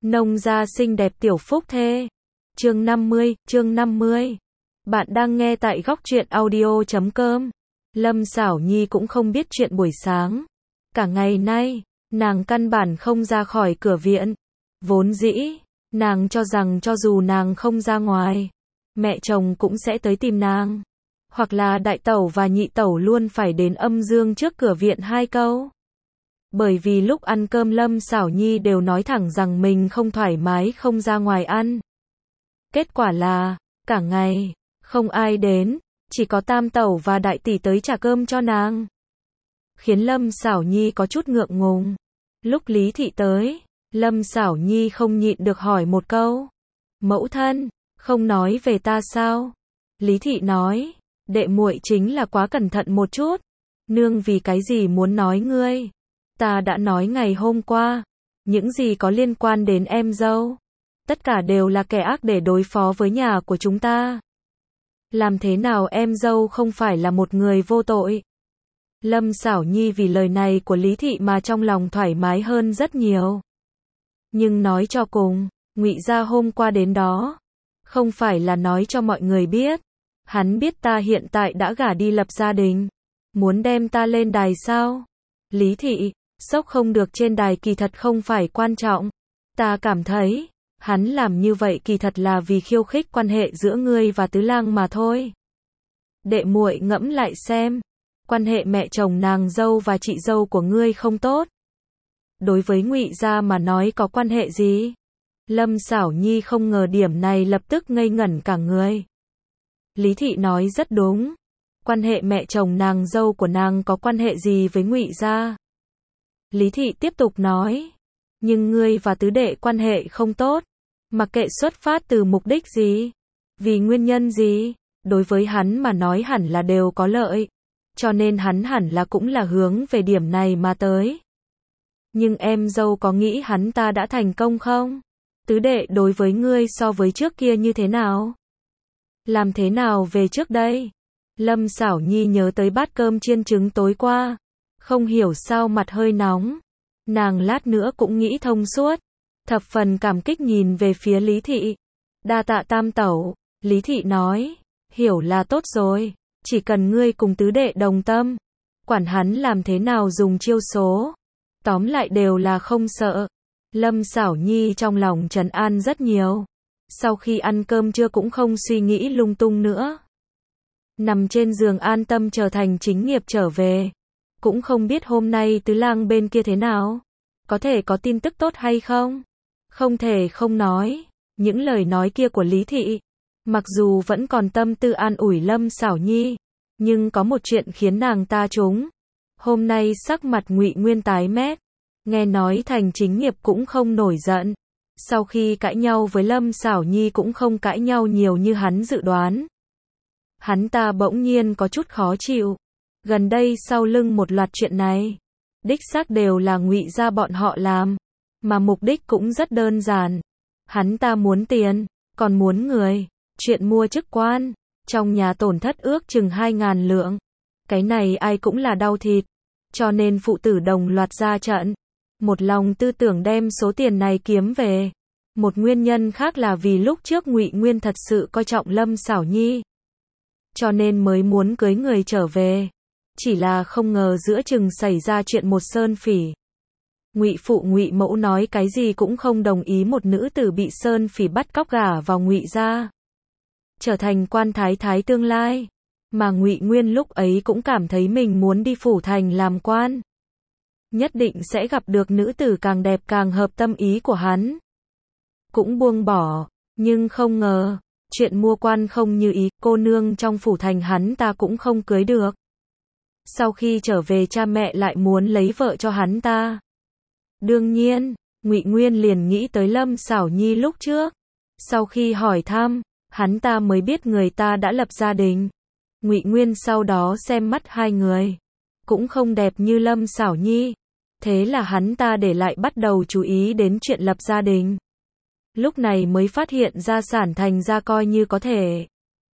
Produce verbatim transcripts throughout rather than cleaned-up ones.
Nông gia xinh đẹp tiểu phúc thê. Chương năm mươi, chương năm mươi. Bạn đang nghe tại góc truyện audio chấm com. Lâm Sảo Nhi cũng không biết chuyện buổi sáng. Cả ngày nay, nàng căn bản không ra khỏi cửa viện. Vốn dĩ, nàng cho rằng cho dù nàng không ra ngoài, mẹ chồng cũng sẽ tới tìm nàng. Hoặc là đại tẩu và nhị tẩu luôn phải đến âm dương trước cửa viện hai câu. Bởi vì lúc ăn cơm Lâm Sảo Nhi đều nói thẳng rằng mình không thoải mái không ra ngoài ăn. Kết quả là, cả ngày, không ai đến, chỉ có tam tẩu và đại tỷ tới trả cơm cho nàng. Khiến Lâm Sảo Nhi có chút ngượng ngùng. Lúc Lý Thị tới, Lâm Sảo Nhi không nhịn được hỏi một câu. Mẫu thân, không nói về ta sao? Lý Thị nói, đệ muội chính là quá cẩn thận một chút. Nương vì cái gì muốn nói ngươi? Ta đã nói ngày hôm qua, những gì có liên quan đến em dâu, tất cả đều là kẻ ác để đối phó với nhà của chúng ta. Làm thế nào em dâu không phải là một người vô tội? Lâm Sảo Nhi vì lời này của Lý Thị mà trong lòng thoải mái hơn rất nhiều. Nhưng nói cho cùng, Ngụy gia hôm qua đến đó, không phải là nói cho mọi người biết. Hắn biết ta hiện tại đã gả đi lập gia đình, muốn đem ta lên đài sao? Lý Thị, sốc không được trên đài kỳ thật không phải quan trọng. Ta cảm thấy, hắn làm như vậy kỳ thật là vì khiêu khích quan hệ giữa ngươi và tứ lang mà thôi. Đệ muội ngẫm lại xem, quan hệ mẹ chồng nàng dâu và chị dâu của ngươi không tốt. Đối với Ngụy gia mà nói có quan hệ gì? Lâm Sảo Nhi không ngờ điểm này lập tức ngây ngẩn cả người. Lý Thị nói rất đúng. Quan hệ mẹ chồng nàng dâu của nàng có quan hệ gì với Ngụy gia? Lý Thị tiếp tục nói, nhưng ngươi và tứ đệ quan hệ không tốt, mặc kệ xuất phát từ mục đích gì, vì nguyên nhân gì, đối với hắn mà nói hẳn là đều có lợi, cho nên hắn hẳn là cũng là hướng về điểm này mà tới. Nhưng em dâu có nghĩ hắn ta đã thành công không? Tứ đệ đối với ngươi so với trước kia như thế nào? Làm thế nào về trước đây? Lâm Sảo Nhi nhớ tới bát cơm chiên trứng tối qua. Không hiểu sao mặt hơi nóng. Nàng lát nữa cũng nghĩ thông suốt. Thập phần cảm kích nhìn về phía Lý Thị. Đa tạ tam tẩu. Lý Thị nói. Hiểu là tốt rồi. Chỉ cần ngươi cùng tứ đệ đồng tâm. Quản hắn làm thế nào dùng chiêu số. Tóm lại đều là không sợ. Lâm Sảo Nhi trong lòng trấn an rất nhiều. Sau khi ăn cơm trưa cũng không suy nghĩ lung tung nữa. Nằm trên giường an tâm trở thành chính nghiệp trở về. Cũng không biết hôm nay tứ lang bên kia thế nào. Có thể có tin tức tốt hay không? Không thể không nói. Những lời nói kia của Lý Thị. Mặc dù vẫn còn tâm tư an ủi Lâm Sảo Nhi. Nhưng có một chuyện khiến nàng ta trúng. Hôm nay sắc mặt Ngụy Nguyên tái mét. Nghe nói thành chính nghiệp cũng không nổi giận. Sau khi cãi nhau với Lâm Sảo Nhi cũng không cãi nhau nhiều như hắn dự đoán. Hắn ta bỗng nhiên có chút khó chịu. Gần đây sau lưng một loạt chuyện này, đích xác đều là Ngụy gia bọn họ làm, mà mục đích cũng rất đơn giản. Hắn ta muốn tiền, còn muốn người. Chuyện mua chức quan, trong nhà tổn thất ước chừng hai ngàn lượng. Cái này ai cũng là đau thịt, cho nên phụ tử đồng loạt ra trận. Một lòng tư tưởng đem số tiền này kiếm về. Một nguyên nhân khác là vì lúc trước Ngụy Nguyên thật sự coi trọng Lâm Sảo Nhi, cho nên mới muốn cưới người trở về. Chỉ là không ngờ giữa chừng xảy ra chuyện một sơn phỉ. Ngụy phụ Ngụy mẫu nói cái gì cũng không đồng ý một nữ tử bị sơn phỉ bắt cóc gả vào Ngụy gia, trở thành quan thái thái tương lai. Mà Ngụy Nguyên lúc ấy cũng cảm thấy mình muốn đi phủ thành làm quan. Nhất định sẽ gặp được nữ tử càng đẹp càng hợp tâm ý của hắn. Cũng buông bỏ, nhưng không ngờ, chuyện mua quan không như ý, cô nương trong phủ thành hắn ta cũng không cưới được. Sau khi trở về cha mẹ lại muốn lấy vợ cho hắn ta. Đương nhiên, Ngụy Nguyên liền nghĩ tới Lâm Sảo Nhi lúc trước. Sau khi hỏi thăm, hắn ta mới biết người ta đã lập gia đình. Ngụy Nguyên sau đó xem mắt hai người, cũng không đẹp như Lâm Sảo Nhi. Thế là hắn ta để lại bắt đầu chú ý đến chuyện lập gia đình. Lúc này mới phát hiện gia sản thành ra coi như có thể.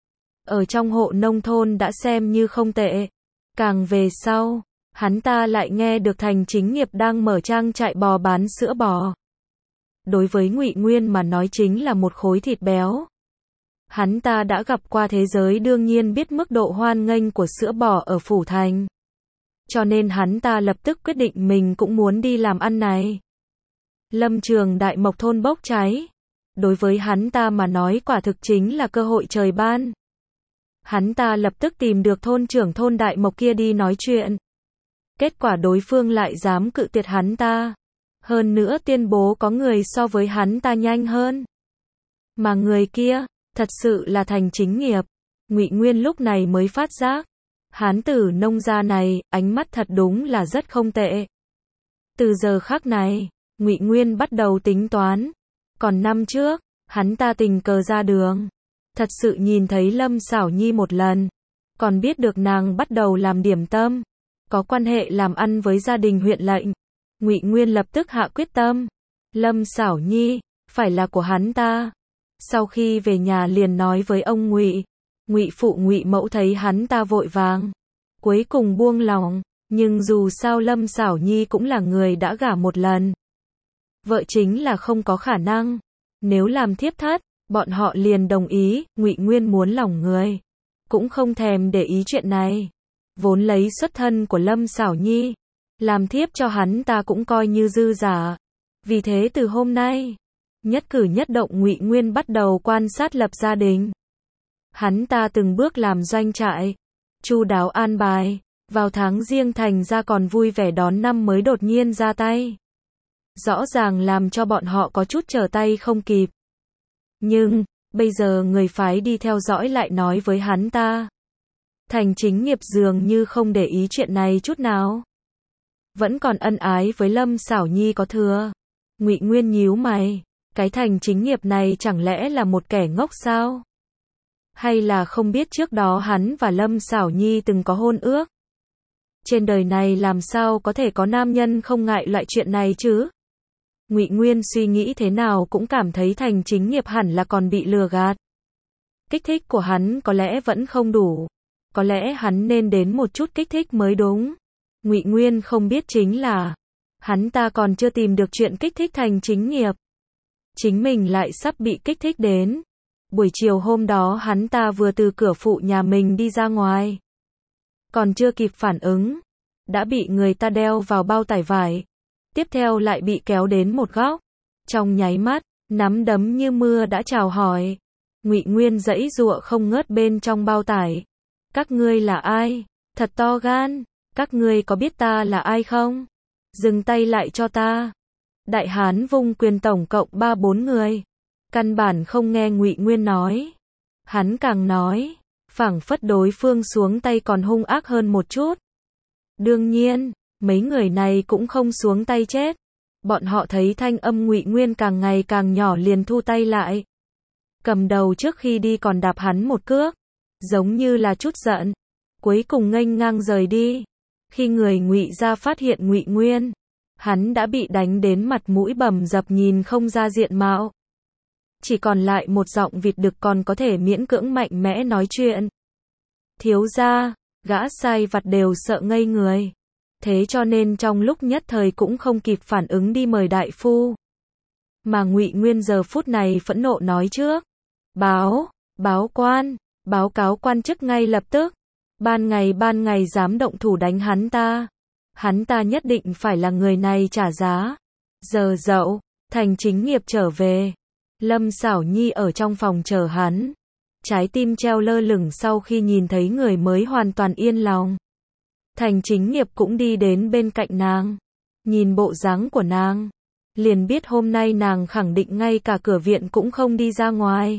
Ở trong hộ nông thôn đã xem như không tệ. Càng về sau, hắn ta lại nghe được thành chính nghiệp đang mở trang trại bò bán sữa bò. đối với Ngụy Nguyên mà nói chính là một khối thịt béo. Hắn ta đã gặp qua thế giới, đương nhiên biết mức độ hoan nghênh của sữa bò ở Phủ Thành. Cho nên hắn ta lập tức quyết định mình cũng muốn đi làm ăn này. Lâm trường Đại Mộc thôn bốc cháy. Đối với hắn ta mà nói quả thực chính là cơ hội trời ban. Hắn ta lập tức tìm được thôn trưởng thôn Đại Mộc kia đi nói chuyện. Kết quả đối phương lại dám cự tuyệt hắn ta. Hơn nữa tuyên bố có người so với hắn ta nhanh hơn. Mà người kia, thật sự là Thành Chính Nghiệp. Ngụy Nguyên lúc này mới phát giác. Hán tử nông gia này, ánh mắt thật đúng là rất không tệ. Từ giờ khắc này, Ngụy Nguyên bắt đầu tính toán. Còn năm trước, hắn ta tình cờ ra đường. Thật sự nhìn thấy Lâm Sảo Nhi một lần. Còn biết được nàng bắt đầu làm điểm tâm. Có quan hệ làm ăn với gia đình huyện lệnh. Ngụy Nguyên lập tức hạ quyết tâm. Lâm Sảo Nhi, phải là của hắn ta. Sau khi về nhà liền nói với ông Ngụy. Ngụy phụ Ngụy mẫu thấy hắn ta vội vàng. Cuối cùng buông lòng. Nhưng dù sao Lâm Sảo Nhi cũng là người đã gả một lần. Vợ chính là không có khả năng. Nếu làm thiếp thất, bọn họ liền đồng ý. Ngụy Nguyên muốn lòng người. Cũng không thèm để ý chuyện này. Vốn lấy xuất thân của Lâm Sảo Nhi. Làm thiếp cho hắn ta cũng coi như dư giả. Vì thế từ hôm nay, nhất cử nhất động Ngụy Nguyên bắt đầu quan sát lập gia đình. Hắn ta từng bước làm doanh trại. Chu đáo an bài. Vào tháng Giêng thành ra còn vui vẻ đón năm mới đột nhiên ra tay. Rõ ràng làm cho bọn họ có chút trở tay không kịp. Nhưng, bây giờ người phái đi theo dõi lại nói với hắn ta. Thành Chính Nghiệp dường như không để ý chuyện này chút nào. Vẫn còn ân ái với Lâm Sảo Nhi có thừa. Ngụy Nguyên nhíu mày. Cái Thành Chính Nghiệp này chẳng lẽ là một kẻ ngốc sao? Hay là không biết trước đó hắn và Lâm Sảo Nhi từng có hôn ước? Trên đời này làm sao có thể có nam nhân không ngại loại chuyện này chứ? Ngụy Nguyên suy nghĩ thế nào cũng cảm thấy Thành Chính Nghiệp hẳn là còn bị lừa gạt. Kích thích của hắn có lẽ vẫn không đủ. Có lẽ hắn nên đến một chút kích thích mới đúng. Ngụy Nguyên không biết chính là hắn ta còn chưa tìm được chuyện kích thích Thành Chính Nghiệp. Chính mình lại sắp bị kích thích đến. Buổi chiều hôm đó hắn ta vừa từ cửa phụ nhà mình đi ra ngoài. Còn chưa kịp phản ứng, đã bị người ta đeo vào bao tải vải. Tiếp theo lại bị kéo đến một góc. Trong nháy mắt, nắm đấm như mưa đã chào hỏi. Ngụy Nguyên giãy giụa không ngớt bên trong bao tải. Các ngươi là ai? Thật to gan. Các ngươi có biết ta là ai không? Dừng tay lại cho ta. Đại hán vung quyền tổng cộng ba bốn người. Căn bản không nghe Ngụy Nguyên nói. Hắn càng nói, phảng phất đối phương xuống tay còn hung ác hơn một chút. Đương nhiên, mấy người này cũng không xuống tay chết. Bọn họ thấy thanh âm Ngụy Nguyên càng ngày càng nhỏ liền thu tay lại. Cầm đầu trước khi đi còn đạp hắn một cước, giống như là chút giận. Cuối cùng nghênh ngang rời đi. Khi người Ngụy gia phát hiện Ngụy Nguyên, hắn đã bị đánh đến mặt mũi bầm dập nhìn không ra diện mạo. Chỉ còn lại một giọng vịt đực còn có thể miễn cưỡng mạnh mẽ nói chuyện. Thiếu gia, gã sai vặt đều sợ ngây người. Thế cho nên trong lúc nhất thời cũng không kịp phản ứng đi mời đại phu. Mà Ngụy Nguyên giờ phút này phẫn nộ nói trước. Báo, báo quan, báo cáo quan chức ngay lập tức. Ban ngày ban ngày dám động thủ đánh hắn ta. Hắn ta nhất định phải là người này trả giá. Giờ dậu, Thành Chính Nghiệp trở về. Lâm Sảo Nhi ở trong phòng chờ hắn. Trái tim treo lơ lửng sau khi nhìn thấy người mới hoàn toàn yên lòng. Thành Chính Nghiệp cũng đi đến bên cạnh nàng. Nhìn bộ dáng của nàng, liền biết hôm nay nàng khẳng định ngay cả cửa viện cũng không đi ra ngoài.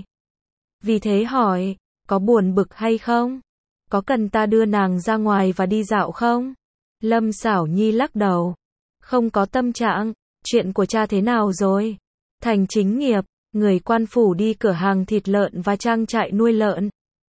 Vì thế hỏi, có buồn bực hay không? Có cần ta đưa nàng ra ngoài và đi dạo không? Lâm Sảo Nhi lắc đầu. Không có tâm trạng, chuyện của cha thế nào rồi? Thành Chính Nghiệp, người quan phủ đi cửa hàng thịt lợn và trang trại nuôi lợn.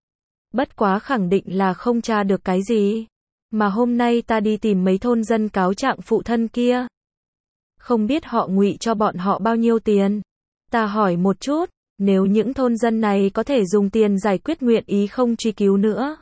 Bất quá khẳng định là không tra được cái gì. Mà hôm nay ta đi tìm mấy thôn dân cáo trạng phụ thân kia. Không biết họ Ngụy cho bọn họ bao nhiêu tiền. Ta hỏi một chút, nếu những thôn dân này có thể dùng tiền giải quyết nguyện ý không truy cứu nữa.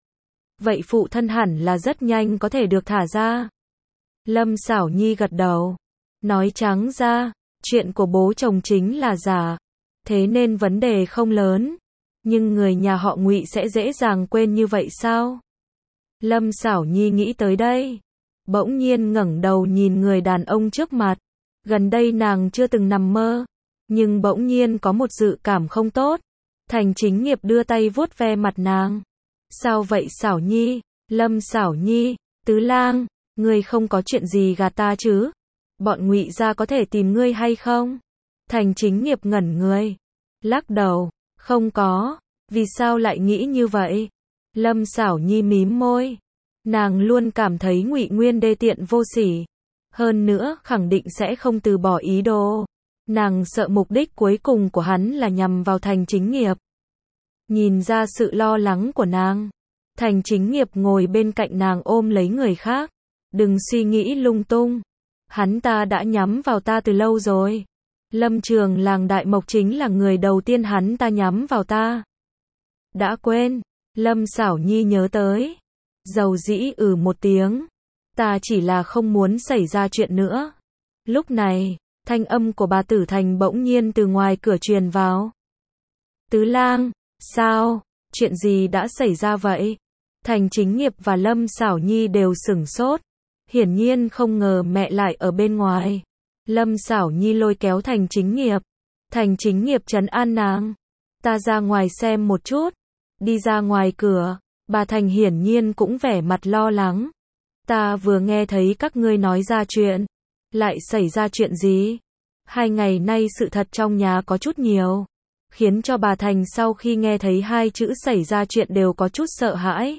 Vậy phụ thân hẳn là rất nhanh có thể được thả ra. Lâm Sảo Nhi gật đầu. Nói trắng ra, Chuyện của bố chồng chính là giả, thế nên vấn đề không lớn. Nhưng người nhà họ Ngụy sẽ dễ dàng quên như vậy sao? Lâm Sảo Nhi nghĩ tới đây, bỗng nhiên ngẩng đầu nhìn người đàn ông trước mặt. Gần đây nàng chưa từng nằm mơ, nhưng bỗng nhiên có một dự cảm không tốt. Thành Chính Nghiệp đưa tay vuốt ve mặt nàng. Sao vậy Sảo Nhi? Lâm Sảo Nhi, Tứ Lang, ngươi không có chuyện gì gạt ta chứ? Bọn Ngụy gia có thể tìm ngươi hay không? Thành Chính Nghiệp ngẩn người, lắc đầu, không có. Vì sao lại nghĩ như vậy? Lâm Sảo Nhi mím môi. Nàng luôn cảm thấy Ngụy Nguyên đê tiện vô sỉ. Hơn nữa khẳng định sẽ không từ bỏ ý đồ. Nàng sợ mục đích cuối cùng của hắn là nhằm vào Thành Chính Nghiệp. Nhìn ra sự lo lắng của nàng, Thành Chính Nghiệp ngồi bên cạnh nàng ôm lấy người khác. Đừng suy nghĩ lung tung. Hắn ta đã nhắm vào ta từ lâu rồi. Lâm Trường làng Đại Mộc chính là người đầu tiên hắn ta nhắm vào ta. Đã quên. Lâm Sảo Nhi nhớ tới. Dầu dĩ ừ một tiếng. Ta chỉ là không muốn xảy ra chuyện nữa. Lúc này, thanh âm của bà Tử Thành bỗng nhiên từ ngoài cửa truyền vào. Tứ Lang, sao? Chuyện gì đã xảy ra vậy? Thành Chính Nghiệp và Lâm Sảo Nhi đều sửng sốt. Hiển nhiên không ngờ mẹ lại ở bên ngoài. Lâm Sảo Nhi lôi kéo Thành Chính Nghiệp. Thành Chính Nghiệp trấn an nàng. Ta ra ngoài xem một chút. Đi ra ngoài cửa, bà Thành hiển nhiên cũng vẻ mặt lo lắng. Ta vừa nghe thấy các ngươi nói ra chuyện. Lại xảy ra chuyện gì? Hai ngày nay sự thật trong nhà có chút nhiều. Khiến cho bà Thành sau khi nghe thấy hai chữ xảy ra chuyện đều có chút sợ hãi.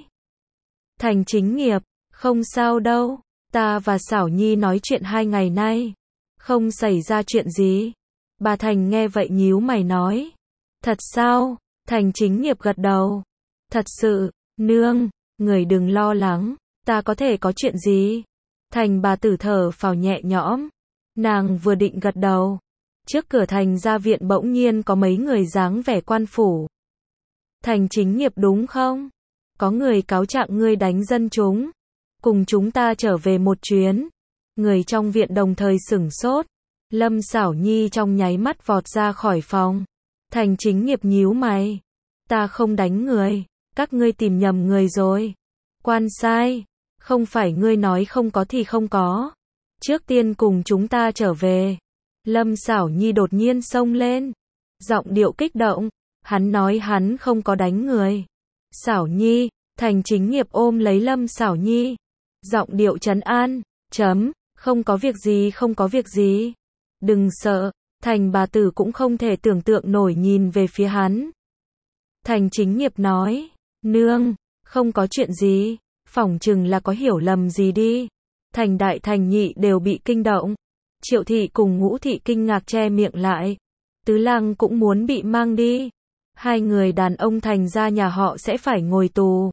Thành Chính Nghiệp, không sao đâu. Ta và Sảo Nhi nói chuyện hai ngày nay. Không xảy ra chuyện gì. Bà Thành nghe vậy nhíu mày nói. Thật sao? Thành Chính Nghiệp gật đầu. Thật sự, nương, người đừng lo lắng. Ta có thể có chuyện gì? Thành bà tử thở phào nhẹ nhõm. Nàng vừa định gật đầu. Trước cửa Thành gia viện bỗng nhiên có mấy người dáng vẻ quan phủ. Thành Chính Nghiệp đúng không? Có người cáo trạng ngươi đánh dân chúng. Cùng chúng ta trở về một chuyến. Người trong viện đồng thời sửng sốt. Lâm Sảo Nhi trong nháy mắt vọt ra khỏi phòng. Thành Chính Nghiệp nhíu mày. Ta không đánh người. Các ngươi tìm nhầm người rồi. Quan sai. Không phải ngươi nói không có thì không có. Trước tiên cùng chúng ta trở về. Lâm Sảo Nhi đột nhiên xông lên. Giọng điệu kích động. Hắn nói hắn không có đánh người. Sảo Nhi. Thành Chính Nghiệp ôm lấy Lâm Sảo Nhi. Giọng điệu trấn an. Chấm. Không có việc gì không có việc gì. Đừng sợ. Thành bà tử cũng không thể tưởng tượng nổi nhìn về phía hắn. Thành Chính Nghiệp nói. Nương. Không có chuyện gì. Phỏng chừng là có hiểu lầm gì đi. Thành Đại Thành Nhị đều bị kinh động. Triệu Thị cùng Ngũ Thị kinh ngạc che miệng lại. Tứ Lang cũng muốn bị mang đi. Hai người đàn ông Thành gia nhà họ sẽ phải ngồi tù.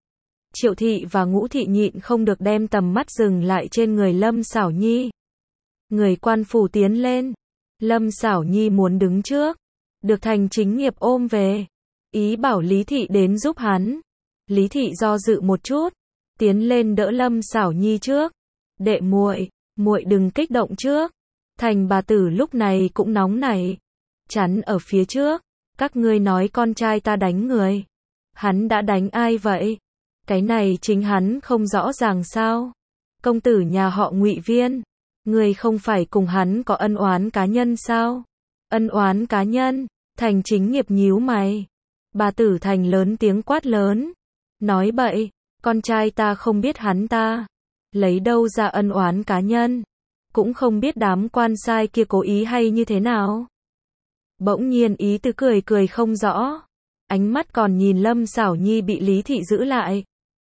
Triệu Thị và Ngũ Thị nhịn không được đem tầm mắt dừng lại trên người Lâm Sảo Nhi. Người quan phủ tiến lên. Lâm Sảo Nhi muốn đứng trước. Được Thành Chính Nghiệp ôm về. Ý bảo Lý Thị đến giúp hắn. Lý Thị do dự một chút. Tiến lên đỡ Lâm Sảo Nhi trước. Đệ muội, muội đừng kích động trước. Thành bà tử lúc này cũng nóng nảy. Chắn ở phía trước. Các ngươi nói con trai ta đánh người. Hắn đã đánh ai vậy? Cái này chính hắn không rõ ràng sao? Công tử nhà họ Ngụy Viên. Ngươi không phải cùng hắn có ân oán cá nhân sao? Ân oán cá nhân? Thành Chính Nghiệp nhíu mày. Bà tử Thành lớn tiếng quát lớn. Nói bậy, con trai ta không biết hắn ta. Lấy đâu ra ân oán cá nhân? Cũng không biết đám quan sai kia cố ý hay như thế nào. Bỗng nhiên ý tứ cười cười không rõ. Ánh mắt còn nhìn Lâm Sảo Nhi bị Lý Thị giữ lại.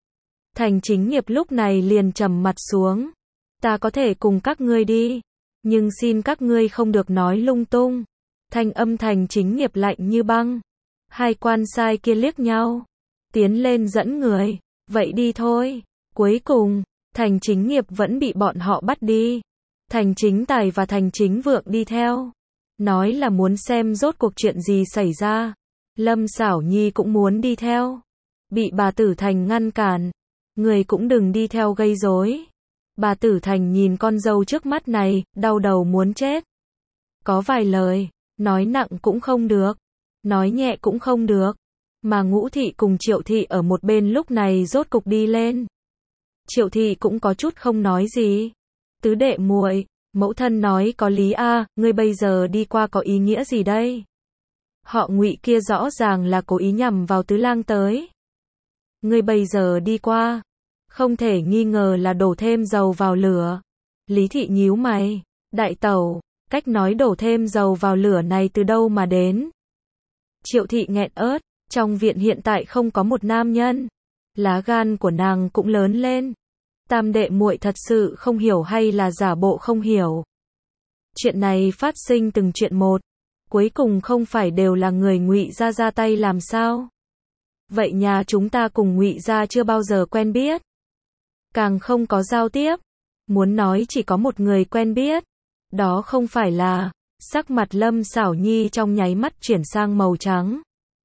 Thành Chính Nghiệp lúc này liền trầm mặt xuống. Ta có thể cùng các ngươi đi. Nhưng xin các ngươi không được nói lung tung. Thanh âm Thành Chính Nghiệp lạnh như băng. Hai quan sai kia liếc nhau. Tiến lên dẫn người. Vậy đi thôi. Cuối cùng, Thành Chính Nghiệp vẫn bị bọn họ bắt đi. Thành Chính Tài và Thành Chính Vượng đi theo. Nói là muốn xem rốt cuộc chuyện gì xảy ra. Lâm Sảo Nhi cũng muốn đi theo. Bị bà Tử Thành ngăn cản. Người cũng đừng đi theo gây rối. Bà Tử Thành nhìn con dâu trước mắt này, đau đầu muốn chết. Có vài lời, nói nặng cũng không được, nói nhẹ cũng không được. Mà Ngũ Thị cùng Triệu Thị ở một bên lúc này rốt cục đi lên. Triệu Thị cũng có chút không nói gì. Tứ đệ muội, mẫu thân nói có lý a, ngươi bây giờ đi qua có ý nghĩa gì đây? Họ Ngụy kia rõ ràng là cố ý nhằm vào Tứ lang tới. Ngươi bây giờ đi qua, không thể nghi ngờ là đổ thêm dầu vào lửa. Lý Thị nhíu mày, đại tẩu, cách nói đổ thêm dầu vào lửa này từ đâu mà đến? Triệu Thị nghẹn ớt, trong viện hiện tại không có một nam nhân. Lá gan của nàng cũng lớn lên. Tam đệ muội thật sự không hiểu hay là giả bộ không hiểu? Chuyện này phát sinh từng chuyện một, cuối cùng không phải đều là người Ngụy gia ra tay làm sao? Vậy nhà chúng ta cùng Ngụy gia chưa bao giờ quen biết, càng không có giao tiếp. Muốn nói chỉ có một người quen biết, đó không phải là... Sắc mặt Lâm Sảo Nhi trong nháy mắt chuyển sang màu trắng.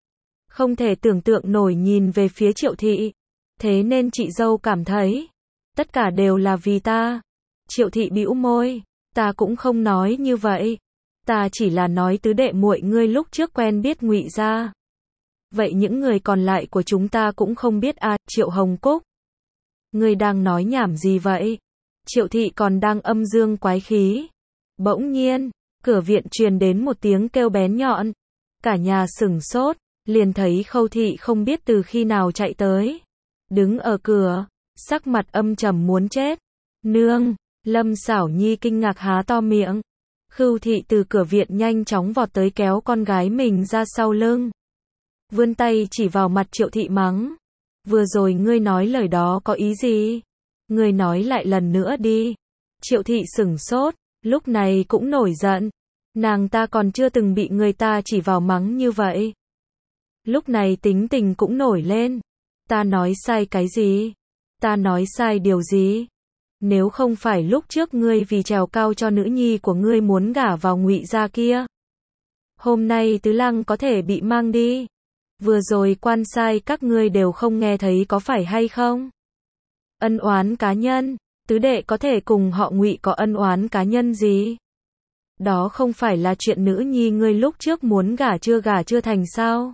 Không thể tưởng tượng nổi nhìn về phía Triệu Thị. Thế nên chị dâu cảm thấy, tất cả đều là vì ta. Triệu Thị bĩu môi, ta cũng không nói như vậy. Ta chỉ là nói tứ đệ muội ngươi lúc trước quen biết Ngụy gia. Vậy những người còn lại của chúng ta cũng không biết à, Triệu Hồng Cúc. Ngươi đang nói nhảm gì vậy? Triệu Thị còn đang âm dương quái khí. Bỗng nhiên, cửa viện truyền đến một tiếng kêu bén nhọn. Cả nhà sửng sốt, liền thấy Khâu Thị không biết từ khi nào chạy tới. Đứng ở cửa, sắc mặt âm trầm muốn chết. Nương, Lâm Sảo Nhi kinh ngạc há to miệng. Khâu Thị từ cửa viện nhanh chóng vọt tới kéo con gái mình ra sau lưng. Vươn tay chỉ vào mặt Triệu Thị mắng. Vừa rồi ngươi nói lời đó có ý gì? Ngươi nói lại lần nữa đi. Triệu Thị sửng sốt, lúc này cũng nổi giận. Nàng ta còn chưa từng bị người ta chỉ vào mắng như vậy. Lúc này tính tình cũng nổi lên. Ta nói sai cái gì? Ta nói sai điều gì? Nếu không phải lúc trước ngươi vì trèo cao cho nữ nhi của ngươi muốn gả vào Ngụy gia kia, hôm nay Tứ lang có thể bị mang đi. Vừa rồi quan sai các ngươi đều không nghe thấy có phải hay không? Ân oán cá nhân, tứ đệ có thể cùng họ Ngụy có ân oán cá nhân gì? Đó không phải là chuyện nữ nhi ngươi lúc trước muốn gả chưa gả chưa thành sao?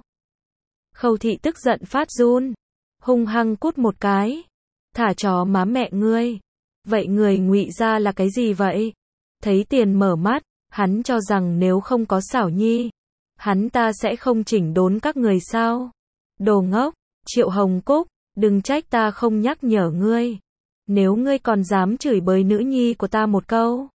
Khâu Thị tức giận phát run, hung hăng cút một cái. Thả chó má mẹ ngươi. Vậy người Ngụy gia là cái gì vậy? Thấy tiền mở mắt, hắn cho rằng nếu không có Sảo Nhi, hắn ta sẽ không chỉnh đốn các người sao? Đồ ngốc, Triệu Hồng Cúc, đừng trách ta không nhắc nhở ngươi. Nếu ngươi còn dám chửi bới nữ nhi của ta một câu,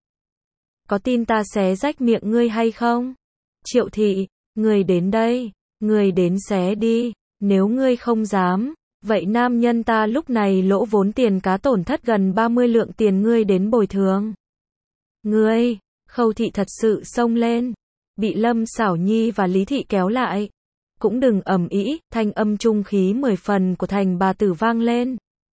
có tin ta xé rách miệng ngươi hay không? Triệu Thị, ngươi đến đây, ngươi đến xé đi. Nếu ngươi không dám, vậy nam nhân ta lúc này lỗ vốn tiền cá tổn thất gần ba mươi lượng tiền ngươi đến bồi thường. Ngươi, Khâu Thị thật sự xông lên, bị Lâm Sảo Nhi và Lý Thị kéo lại. Cũng đừng ầm ĩ, thanh âm trung khí mười phần của thành bà tử vang lên.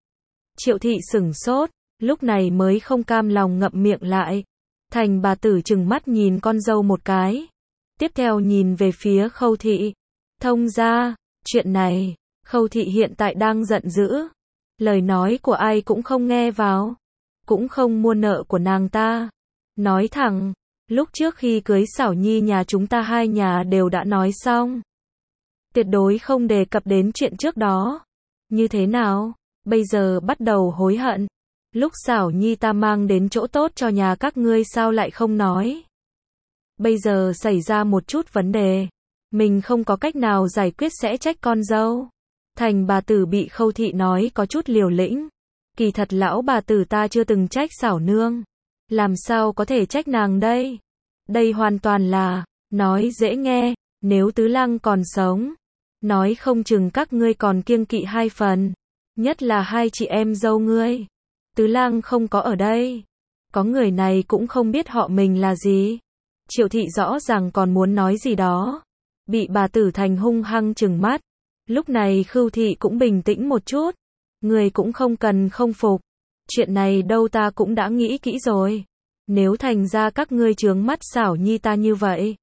Triệu Thị sửng sốt, lúc này mới không cam lòng ngậm miệng lại. Thành bà tử trừng mắt nhìn con dâu một cái. Tiếp theo nhìn về phía Khâu Thị. Thông ra, chuyện này, Khâu Thị hiện tại đang giận dữ. Lời nói của ai cũng không nghe vào. Cũng không mua nợ của nàng ta. Nói thẳng, lúc trước khi cưới Sảo Nhi nhà chúng ta hai nhà đều đã nói xong. Tuyệt đối không đề cập đến chuyện trước đó. Như thế nào? Bây giờ bắt đầu hối hận. Lúc Sảo Nhi ta mang đến chỗ tốt cho nhà các ngươi sao lại không nói? Bây giờ xảy ra một chút vấn đề, mình không có cách nào giải quyết sẽ trách con dâu. Thành bà tử bị Khâu Thị nói có chút liều lĩnh. Kỳ thật lão bà tử ta chưa từng trách Sảo nương. Làm sao có thể trách nàng đây? Đây hoàn toàn là, nói dễ nghe, nếu Tứ lang còn sống, nói không chừng các ngươi còn kiêng kỵ hai phần. Nhất là hai chị em dâu ngươi. Tứ lang không có ở đây. Có người này cũng không biết họ mình là gì. Triệu Thị rõ ràng còn muốn nói gì đó. Bị bà tử Thành hung hăng trừng mắt. Lúc này Khâu Thị cũng bình tĩnh một chút. Người cũng không cần không phục. Chuyện này đâu ta cũng đã nghĩ kỹ rồi. Nếu thành ra các ngươi chướng mắt Sảo Nhi ta như vậy,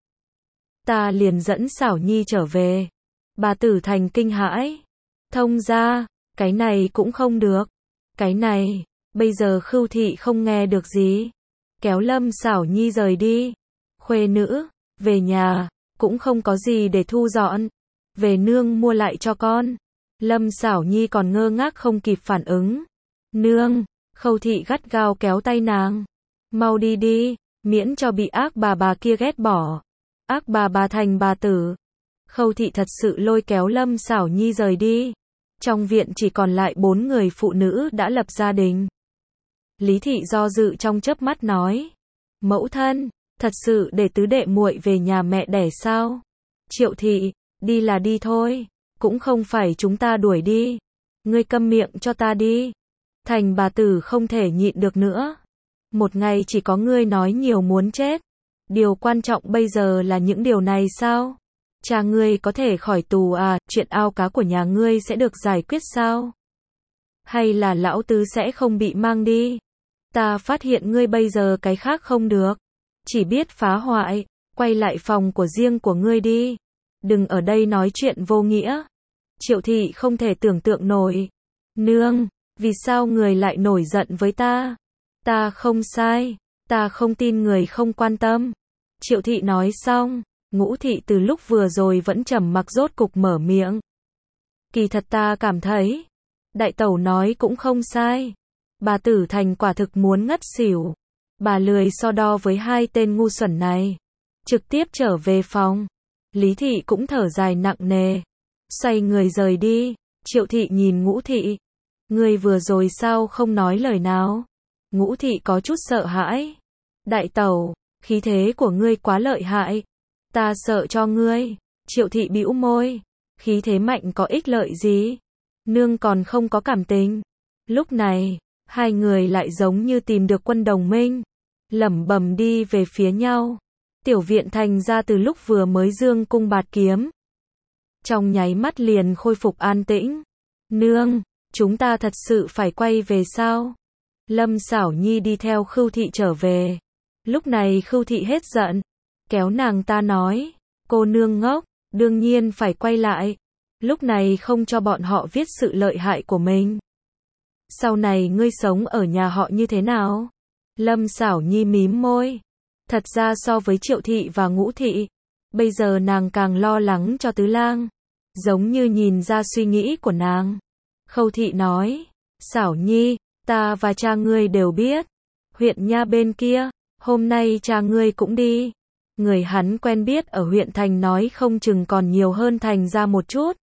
ta liền dẫn Sảo Nhi trở về. Bà tử Thành kinh hãi. Thông ra, cái này cũng không được. Cái này, bây giờ Khâu Thị không nghe được gì. Kéo Lâm Sảo Nhi rời đi. Khuê nữ, về nhà, cũng không có gì để thu dọn. Về nương mua lại cho con. Lâm Sảo Nhi còn ngơ ngác không kịp phản ứng. Nương, Khâu thị gắt gao kéo tay nàng. Mau đi đi, miễn cho bị ác bà bà kia ghét bỏ. Ác bà bà thành bà tử. Khâu thị thật sự lôi kéo Lâm Sảo Nhi rời đi. Trong viện chỉ còn lại bốn người phụ nữ đã lập gia đình. Lý thị do dự trong chớp mắt nói. Mẫu thân, thật sự để tứ đệ muội về nhà mẹ đẻ sao? Triệu thị, đi là đi thôi, cũng không phải chúng ta đuổi đi. Ngươi câm miệng cho ta đi. Thành bà tử không thể nhịn được nữa. Một ngày chỉ có ngươi nói nhiều muốn chết. Điều quan trọng bây giờ là những điều này sao? Cha ngươi có thể khỏi tù à, chuyện ao cá của nhà ngươi sẽ được giải quyết sao? Hay là lão tứ sẽ không bị mang đi? Ta phát hiện ngươi bây giờ cái khác không được. Chỉ biết phá hoại, quay lại phòng của riêng của ngươi đi. Đừng ở đây nói chuyện vô nghĩa. Triệu thị không thể tưởng tượng nổi. Nương, vì sao người lại nổi giận với ta? Ta không sai, ta không tin người không quan tâm. Triệu thị nói xong, Ngũ thị từ lúc vừa rồi vẫn trầm mặc rốt cục mở miệng. Kỳ thật ta cảm thấy, đại tẩu nói cũng không sai. Bà Tử Thành quả thực muốn ngất xỉu. Bà lười so đo với hai tên ngu xuẩn này. Trực tiếp trở về phòng. Lý thị cũng thở dài nặng nề. Xoay người rời đi. Triệu thị nhìn Ngũ thị. Ngươi vừa rồi sao không nói lời nào? Ngũ thị có chút sợ hãi. Đại tẩu, khí thế của ngươi quá lợi hại. Ta sợ cho ngươi. Triệu thị bĩu môi. Khí thế mạnh có ích lợi gì? Nương còn không có cảm tình. Lúc này, hai người lại giống như tìm được quân đồng minh. Lẩm bẩm đi về phía nhau. Tiểu viện Thành ra từ lúc vừa mới dương cung bạt kiếm. Trong nháy mắt liền khôi phục an tĩnh. Nương, chúng ta thật sự phải quay về sao? Lâm Sảo Nhi đi theo Khưu thị trở về. Lúc này Khưu thị hết giận. Kéo nàng ta nói. Cô nương ngốc, đương nhiên phải quay lại. Lúc này không cho bọn họ viết sự lợi hại của mình. Sau này ngươi sống ở nhà họ như thế nào? Lâm Sảo Nhi mím môi. Thật ra so với Triệu thị và Ngũ thị, bây giờ nàng càng lo lắng cho Tứ Lang. Giống như nhìn ra suy nghĩ của nàng. Khâu thị nói. Sảo Nhi, ta và cha ngươi đều biết. Huyện nha bên kia, hôm nay cha ngươi cũng đi. Người hắn quen biết ở huyện thành nói không chừng còn nhiều hơn Thành ra một chút.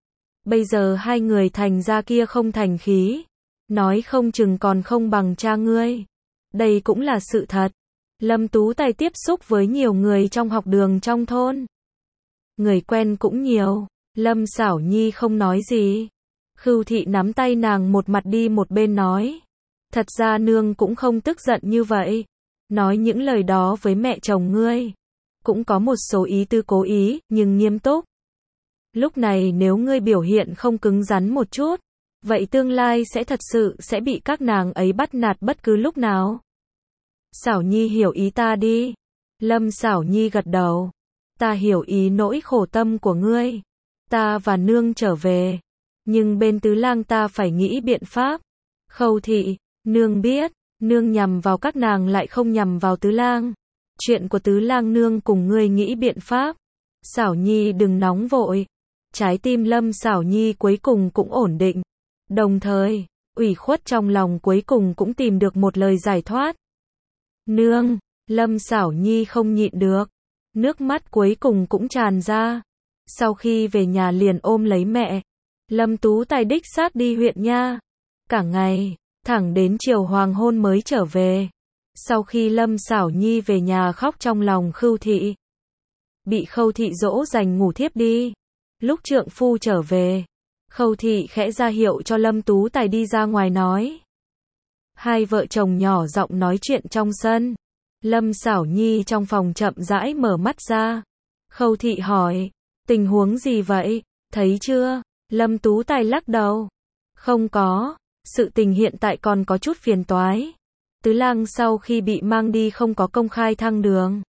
Bây giờ hai người Thành ra kia không thành khí. Nói không chừng còn không bằng cha ngươi. Đây cũng là sự thật. Lâm Tú Tài tiếp xúc với nhiều người trong học đường trong thôn. Người quen cũng nhiều. Lâm Sảo Nhi không nói gì. Khưu thị nắm tay nàng một mặt đi một bên nói. Thật ra nương cũng không tức giận như vậy. Nói những lời đó với mẹ chồng ngươi. Cũng có một số ý tư cố ý, nhưng nghiêm túc. Lúc này nếu ngươi biểu hiện không cứng rắn một chút, vậy tương lai sẽ thật sự sẽ bị các nàng ấy bắt nạt bất cứ lúc nào. Sảo Nhi hiểu ý ta đi. Lâm Sảo Nhi gật đầu. Ta hiểu ý nỗi khổ tâm của ngươi. Ta và nương trở về. Nhưng bên Tứ Lang ta phải nghĩ biện pháp. Khâu thị, nương biết, nương nhằm vào các nàng lại không nhằm vào Tứ Lang. Chuyện của Tứ Lang nương cùng ngươi nghĩ biện pháp. Sảo Nhi đừng nóng vội. Trái tim Lâm Sảo Nhi cuối cùng cũng ổn định. Đồng thời, ủy khuất trong lòng cuối cùng cũng tìm được một lời giải thoát. Nương, Lâm Sảo Nhi không nhịn được. Nước mắt cuối cùng cũng tràn ra. Sau khi về nhà liền ôm lấy mẹ. Lâm Tú Tài đích xác đi huyện nha. Cả ngày, thẳng đến chiều hoàng hôn mới trở về. Sau khi Lâm Sảo Nhi về nhà khóc trong lòng Khưu thị. Bị Khâu thị dỗ dành ngủ thiếp đi. Lúc trượng phu trở về, Khâu thị khẽ ra hiệu cho Lâm Tú Tài đi ra ngoài nói. Hai vợ chồng nhỏ giọng nói chuyện trong sân. Lâm Sảo Nhi trong phòng chậm rãi mở mắt ra. Khâu thị hỏi, tình huống gì vậy, thấy chưa? Lâm Tú Tài lắc đầu. Không có, sự tình hiện tại còn có chút phiền toái. Tứ Lang sau khi bị mang đi không có công khai thăng đường,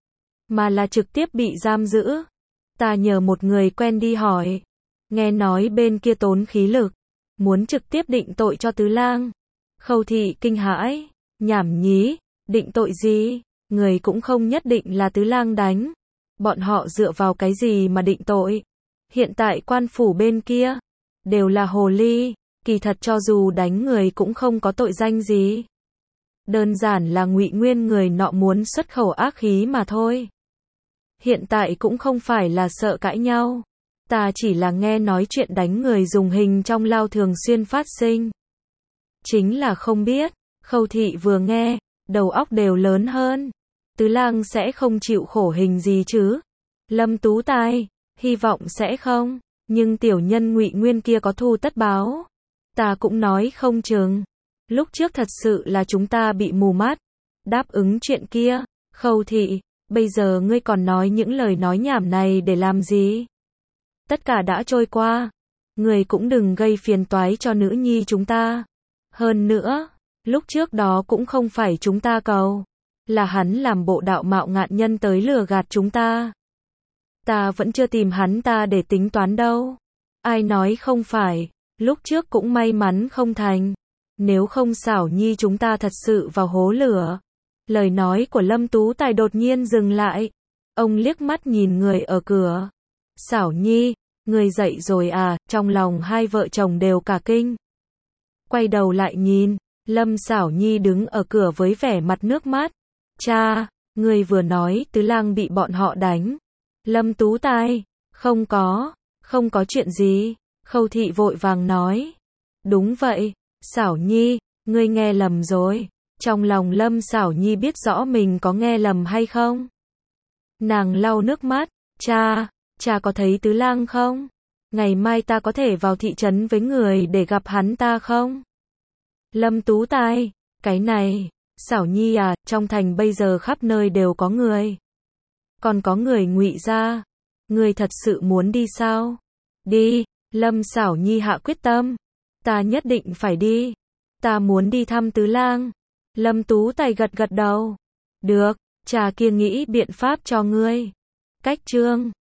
mà là trực tiếp bị giam giữ. Ta nhờ một người quen đi hỏi. Nghe nói bên kia tốn khí lực. Muốn trực tiếp định tội cho Tứ Lang. Khâu thị kinh hãi. Nhảm nhí. Định tội gì? người cũng không nhất định là Tứ Lang đánh. Bọn họ dựa vào cái gì mà định tội? Hiện tại quan phủ bên kia, đều là hồ ly, kỳ thật cho dù đánh người cũng không có tội danh gì. Đơn giản là Ngụy Nguyên người nọ muốn xuất khẩu ác khí mà thôi. Hiện tại cũng không phải là sợ cãi nhau. Ta chỉ là nghe nói chuyện đánh người dùng hình trong lao thường xuyên phát sinh. Chính là không biết, Khâu thị vừa nghe, đầu óc đều lớn hơn. Tứ Lang sẽ không chịu khổ hình gì chứ? Lâm Tú Tài, hy vọng sẽ không, nhưng tiểu nhân Ngụy Nguyên kia có thù tất báo. Ta cũng nói không chừng. Lúc trước thật sự là chúng ta bị mù mắt, đáp ứng chuyện kia. Khâu thị, bây giờ ngươi còn nói những lời nói nhảm này để làm gì? Tất cả đã trôi qua, ngươi cũng đừng gây phiền toái cho nữ nhi chúng ta. Hơn nữa, lúc trước đó cũng không phải chúng ta cầu, là hắn làm bộ đạo mạo ngạn nhân tới lừa gạt chúng ta. Ta vẫn chưa tìm hắn ta để tính toán đâu. Ai nói không phải, lúc trước cũng may mắn không thành. Nếu không Xảo Nhi chúng ta thật sự vào hố lửa. Lời nói của Lâm Tú Tài đột nhiên dừng lại. Ông liếc mắt nhìn người ở cửa. Xảo Nhi, người dậy rồi à? Trong lòng hai vợ chồng đều cả kinh. Quay đầu lại nhìn, Lâm Xảo Nhi đứng ở cửa với vẻ mặt nước mắt. Cha, người vừa nói Tứ Lang bị bọn họ đánh. Lâm Tú Tài, không có, không có chuyện gì. Khâu thị vội vàng nói. Đúng vậy, Xảo Nhi, ngươi nghe lầm rồi. Trong lòng Lâm Xảo Nhi biết rõ mình có nghe lầm hay không. Nàng lau nước mắt. Cha, cha có thấy Tứ Lang không? Ngày mai ta có thể vào thị trấn với người để gặp hắn ta không? Lâm Tú Tài, cái này, Xảo Nhi à, trong thành bây giờ khắp nơi đều có người. Còn có người Ngụy gia. Ngươi thật sự muốn đi sao? Đi, Lâm Xảo Nhi hạ quyết tâm. Ta nhất định phải đi. Ta muốn đi thăm Tứ Lang. Lâm Tú Tài gật gật đầu. Được, cha kia nghĩ biện pháp cho ngươi. Cách chương